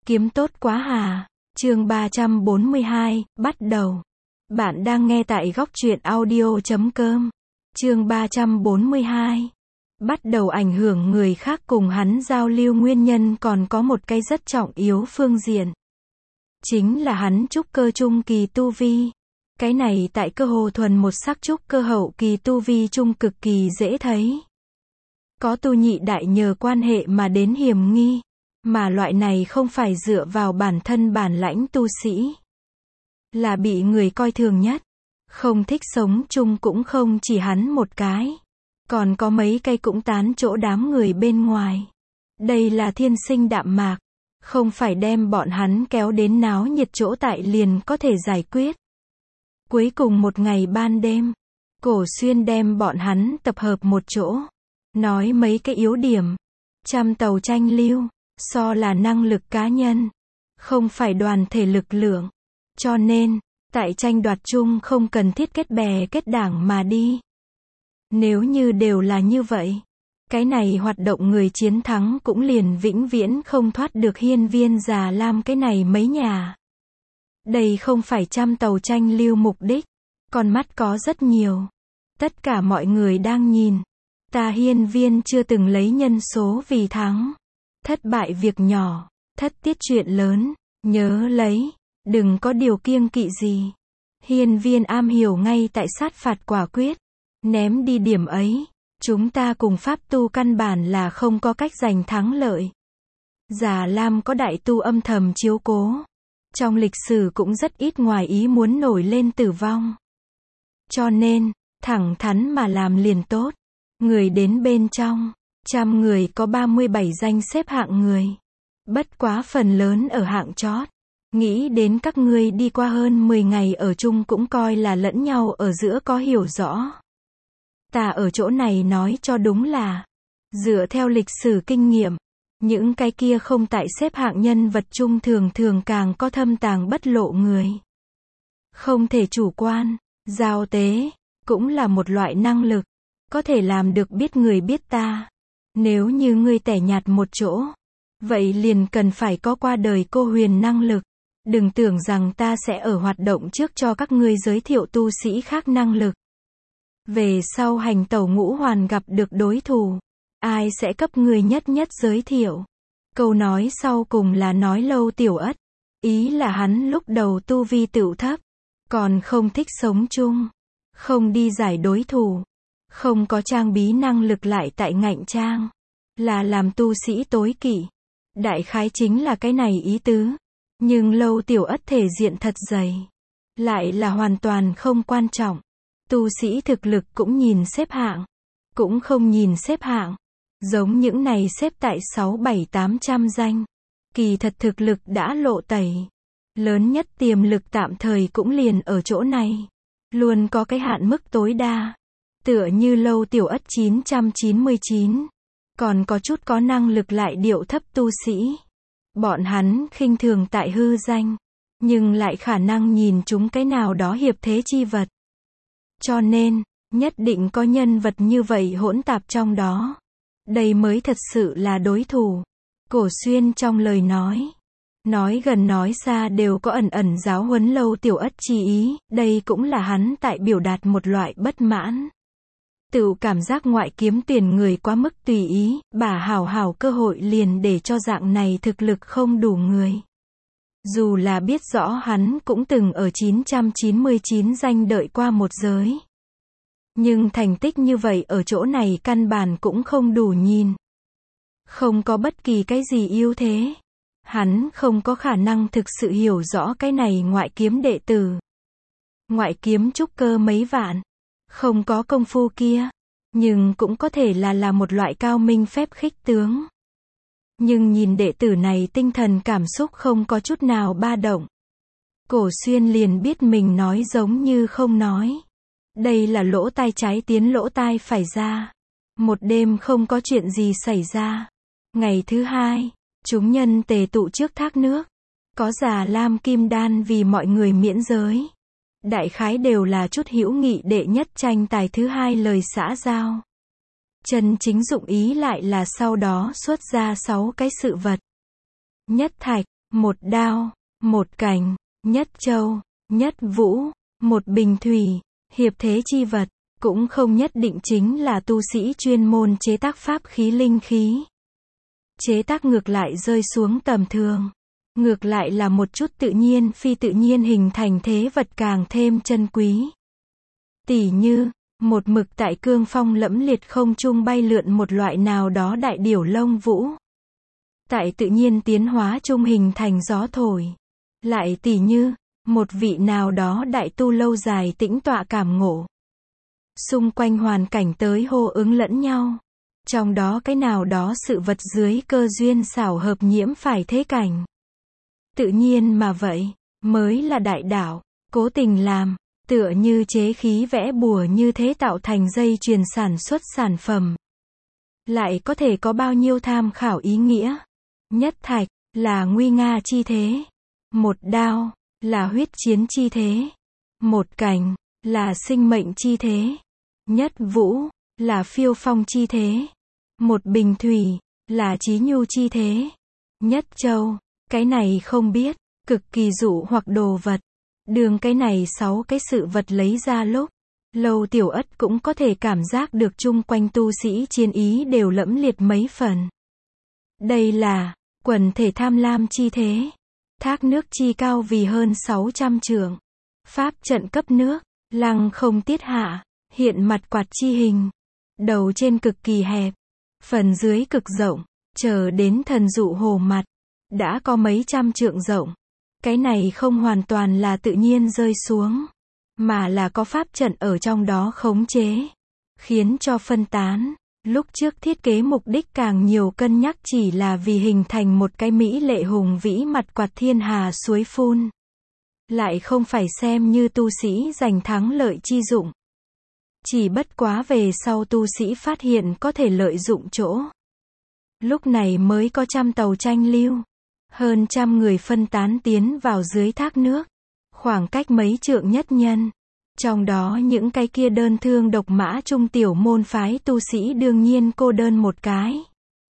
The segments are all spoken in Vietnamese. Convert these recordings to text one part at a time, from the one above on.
Kiếm tốt quá hà. Chương 342, bắt đầu. Bạn đang nghe tại góc truyện audio.com. Chương 342. Bắt đầu ảnh hưởng người khác cùng hắn giao lưu nguyên nhân còn có một cái rất trọng yếu phương diện. Chính là hắn trúc cơ trung kỳ tu vi. Cái này tại cơ hồ thuần một sắc trúc cơ hậu kỳ tu vi trung cực kỳ dễ thấy. Có tu nhị đại nhờ quan hệ mà đến hiểm nghi. Mà loại này không phải dựa vào bản thân bản lãnh tu sĩ. Là bị người coi thường nhất. Không thích sống chung cũng không chỉ hắn một cái. Còn có mấy cây cũng tán chỗ đám người bên ngoài. Đây là thiên sinh đạm mạc. Không phải đem bọn hắn kéo đến náo nhiệt chỗ tại liền có thể giải quyết. Cuối cùng một ngày ban đêm, Cổ Xuyên đem bọn hắn tập hợp một chỗ. Nói mấy cái yếu điểm. Trăm tàu tranh lưu. So là năng lực cá nhân. Không phải đoàn thể lực lượng. Cho nên, tại tranh đoạt chung không cần thiết kết bè kết đảng mà đi. Nếu như đều là như vậy, cái này hoạt động người chiến thắng cũng liền vĩnh viễn không thoát được Hiên Viên Già Lam cái này mấy nhà. Đây không phải trăm tàu tranh lưu mục đích. Con mắt có rất nhiều. Tất cả mọi người đang nhìn. Ta Hiên Viên chưa từng lấy nhân số vì thắng. Thất bại việc nhỏ, thất tiết chuyện lớn, nhớ lấy, đừng có điều kiêng kỵ gì. Hiên Viên am hiểu ngay tại sát phạt quả quyết, ném đi điểm ấy, chúng ta cùng pháp tu căn bản là không có cách giành thắng lợi. Già Lam có đại tu âm thầm chiếu cố, trong lịch sử cũng rất ít ngoài ý muốn nổi lên tử vong. Cho nên, thẳng thắn mà làm liền tốt, người đến bên trong. 100 người có 37 danh xếp hạng người. Bất quá phần lớn ở hạng chót. Nghĩ đến các ngươi đi qua hơn 10 ngày ở chung cũng coi là lẫn nhau ở giữa có hiểu rõ. Ta ở chỗ này nói cho đúng là, dựa theo lịch sử kinh nghiệm, những cái kia không tại xếp hạng nhân vật chung thường thường càng có thâm tàng bất lộ người. Không thể chủ quan, giao tế, cũng là một loại năng lực. Có thể làm được biết người biết ta. Nếu như ngươi tẻ nhạt một chỗ, vậy liền cần phải có qua đời cô huyền năng lực. Đừng tưởng rằng ta sẽ ở hoạt động trước cho các ngươi giới thiệu tu sĩ khác năng lực. Về sau hành tẩu ngũ hoàn gặp được đối thủ, ai sẽ cấp ngươi nhất nhất giới thiệu. Câu nói sau cùng là nói Lâu Tiểu Ất. Ý là hắn lúc đầu tu vi tựu thấp, còn không thích sống chung, không đi giải đối thủ. Không có trang bí năng lực lại tại ngạnh trang. Là làm tu sĩ tối kỵ. Đại khái chính là cái này ý tứ. Nhưng Lâu Tiểu Ất thể diện thật dày. Lại là hoàn toàn không quan trọng. Tu sĩ thực lực cũng nhìn xếp hạng. Cũng không nhìn xếp hạng. Giống những này xếp tại 6-7-800 danh. Kỳ thật thực lực đã lộ tẩy. Lớn nhất tiềm lực tạm thời cũng liền ở chỗ này. Luôn có cái hạn mức tối đa. Tựa như Lâu Tiểu Ất 999. Còn có chút có năng lực lại điệu thấp tu sĩ. Bọn hắn khinh thường tại hư danh. Nhưng lại khả năng nhìn chúng cái nào đó hiệp thế chi vật. Cho nên, nhất định có nhân vật như vậy hỗn tạp trong đó. Đây mới thật sự là đối thủ. Cổ Xuyên trong lời nói. Nói gần nói xa đều có ẩn ẩn giáo huấn Lâu Tiểu Ất chi ý. Đây cũng là hắn tại biểu đạt một loại bất mãn. Tự cảm giác ngoại kiếm tiền người quá mức tùy ý, bà hảo cơ hội liền để cho dạng này thực lực không đủ người. Dù là biết rõ hắn cũng từng ở 999 danh đợi qua một giới. Nhưng thành tích như vậy ở chỗ này căn bản cũng không đủ nhìn. Không có bất kỳ cái gì ưu thế. Hắn không có khả năng thực sự hiểu rõ cái này ngoại kiếm đệ tử. Ngoại kiếm trúc cơ mấy vạn. Không có công phu kia, nhưng cũng có thể là một loại cao minh phép khích tướng. Nhưng nhìn đệ tử này tinh thần cảm xúc không có chút nào ba động. Cổ Xuyên liền biết mình nói giống như không nói. Đây là lỗ tai trái tiến lỗ tai phải ra. Một đêm không có chuyện gì xảy ra. Ngày thứ hai, chúng nhân tề tụ trước thác nước. Có Già Lam kim đan vì mọi người miễn giới. Đại khái đều là chút hữu nghị đệ nhất tranh tài thứ hai lời xã giao. Chân chính dụng ý lại là sau đó xuất ra 6 cái sự vật. Nhất thạch, một đao, một cành, nhất châu, nhất vũ, một bình thủy, hiệp thế chi vật, cũng không nhất định chính là tu sĩ chuyên môn chế tác pháp khí linh khí. Chế tác ngược lại rơi xuống tầm thường. Ngược lại là một chút tự nhiên phi tự nhiên hình thành thế vật càng thêm chân quý. Tỉ như, một mực tại cương phong lẫm liệt không trung bay lượn một loại nào đó đại điểu lông vũ. Tại tự nhiên tiến hóa trung hình thành gió thổi. Lại tỉ như, một vị nào đó đại tu lâu dài tĩnh tọa cảm ngộ. Xung quanh hoàn cảnh tới hô ứng lẫn nhau. Trong đó cái nào đó sự vật dưới cơ duyên xảo hợp nhiễm phải thế cảnh. Tự nhiên mà vậy, mới là đại đạo, cố tình làm, tựa như chế khí vẽ bùa như thế tạo thành dây chuyền sản xuất sản phẩm. Lại có thể có bao nhiêu tham khảo ý nghĩa. Nhất thạch, là nguy nga chi thế. Một đao, là huyết chiến chi thế. Một cành, là sinh mệnh chi thế. Nhất vũ, là phiêu phong chi thế. Một bình thủy, là trí nhu chi thế. Nhất châu, cái này không biết, cực kỳ dụ hoặc đồ vật. Đường cái này 6 cái sự vật lấy ra lúc, Lâu Tiểu Ất cũng có thể cảm giác được chung quanh tu sĩ chiến ý đều lẫm liệt mấy phần. Đây là, quần thể tham lam chi thế. Thác nước chi cao vì hơn 600 trượng. Pháp trận cấp nước, lăng không tiết hạ, hiện mặt quạt chi hình. Đầu trên cực kỳ hẹp, phần dưới cực rộng, chờ đến thần dụ hồ mặt. Đã có mấy trăm trượng rộng. Cái này không hoàn toàn là tự nhiên rơi xuống, mà là có pháp trận ở trong đó khống chế, khiến cho phân tán. Lúc trước thiết kế mục đích càng nhiều cân nhắc chỉ là vì hình thành một cái mỹ lệ hùng vĩ mặt quạt thiên hà suối phun. Lại không phải xem như tu sĩ giành thắng lợi chi dụng. Chỉ bất quá về sau tu sĩ phát hiện có thể lợi dụng chỗ. Lúc này mới có trăm tàu tranh lưu. Hơn 100 người phân tán tiến vào dưới thác nước. Khoảng cách mấy trượng nhất nhân. Trong đó những cái kia đơn thương độc mã trung tiểu môn phái tu sĩ đương nhiên cô đơn một cái.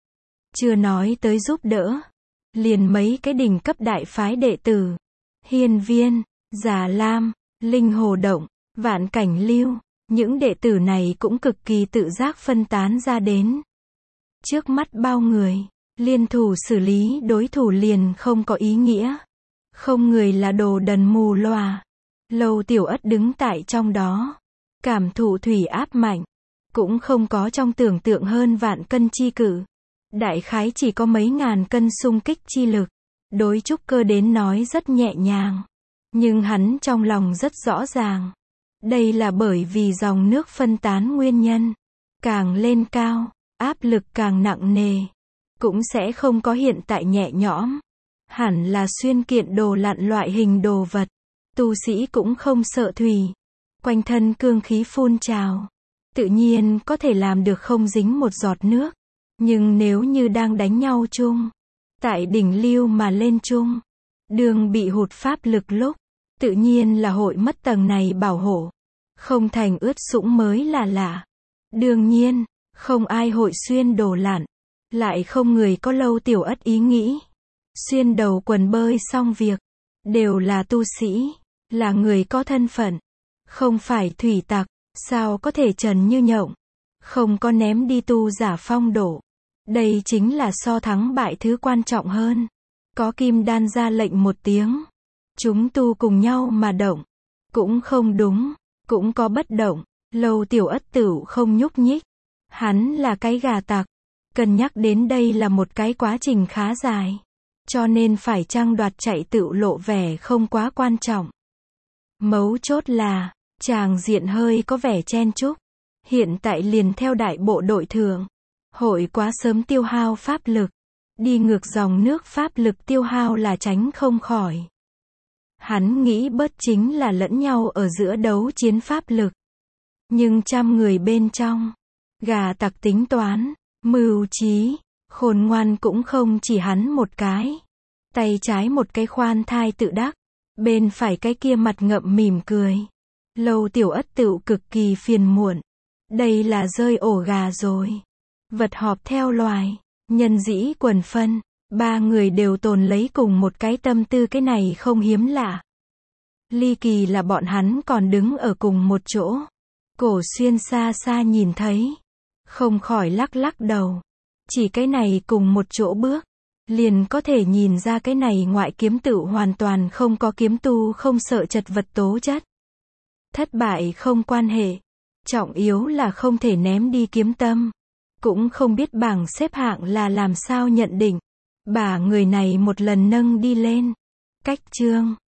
Chưa nói tới giúp đỡ. Liền mấy cái đỉnh cấp đại phái đệ tử. Hiên Viên, Già Lam, Linh Hồ Động, Vạn Cảnh Lưu. Những đệ tử này cũng cực kỳ tự giác phân tán ra đến. Trước mắt bao người. Liên thủ xử lý đối thủ liền không có ý nghĩa. Không người là đồ đần mù lòa. Lâu Tiểu Ất đứng tại trong đó. Cảm thụ thủy áp mạnh. Cũng không có trong tưởng tượng hơn vạn cân chi cự. Đại khái chỉ có mấy ngàn cân xung kích chi lực. Đối trúc cơ đến nói rất nhẹ nhàng. Nhưng hắn trong lòng rất rõ ràng. Đây là bởi vì dòng nước phân tán nguyên nhân. Càng lên cao, áp lực càng nặng nề. Cũng sẽ không có hiện tại nhẹ nhõm. Hẳn là xuyên kiện đồ lặn loại hình đồ vật. Tu sĩ cũng không sợ thủy. Quanh thân cương khí phun trào. Tự nhiên có thể làm được không dính một giọt nước. Nhưng nếu như đang đánh nhau chung. Tại đỉnh lưu mà lên chung. Đường bị hụt pháp lực lúc. Tự nhiên là hội mất tầng này bảo hộ. Không thành ướt sũng mới là lạ. Đương nhiên, không ai hội xuyên đồ lặn. Lại không người có Lâu Tiểu Ất ý nghĩ. Xuyên đầu quần bơi xong việc. Đều là tu sĩ. Là người có thân phận. Không phải thủy tặc. Sao có thể trần như nhộng. Không có ném đi tu giả phong độ. Đây chính là so thắng bại thứ quan trọng hơn. Có kim đan ra lệnh một tiếng. Chúng tu cùng nhau mà động. Cũng không đúng. Cũng có bất động. Lâu Tiểu Ất tửu không nhúc nhích. Hắn là cái gà tặc. Cân nhắc đến đây là một cái quá trình khá dài. Cho nên phải chăng đoạt chạy tựu lộ vẻ không quá quan trọng. Mấu chốt là, tràng diện hơi có vẻ chen chúc. Hiện tại liền theo đại bộ đội thường. Hội quá sớm tiêu hao pháp lực. Đi ngược dòng nước pháp lực tiêu hao là tránh không khỏi. Hắn nghĩ bớt chính là lẫn nhau ở giữa đấu chiến pháp lực. Nhưng 100 người bên trong. Gà tặc tính toán. Mưu trí, khôn ngoan cũng không chỉ hắn một cái. Tay trái một cái khoan thai tự đắc. Bên phải cái kia mặt ngậm mỉm cười. Lâu Tiểu Ất tựu cực kỳ phiền muộn. Đây là rơi ổ gà rồi. Vật họp theo loài. Nhân dĩ quần phân. Ba người đều tồn lấy cùng một cái tâm tư, cái này không hiếm lạ. Ly kỳ là bọn hắn còn đứng ở cùng một chỗ. Cổ Xuyên xa xa nhìn thấy, không khỏi lắc lắc đầu. Chỉ cái này cùng một chỗ bước, liền có thể nhìn ra cái này ngoại kiếm tự hoàn toàn không có kiếm tu không sợ chật vật tố chất. Thất bại không quan hệ, trọng yếu là không thể ném đi kiếm tâm. Cũng không biết bảng xếp hạng là làm sao nhận định. Bà người này một lần nâng đi lên. Cách chương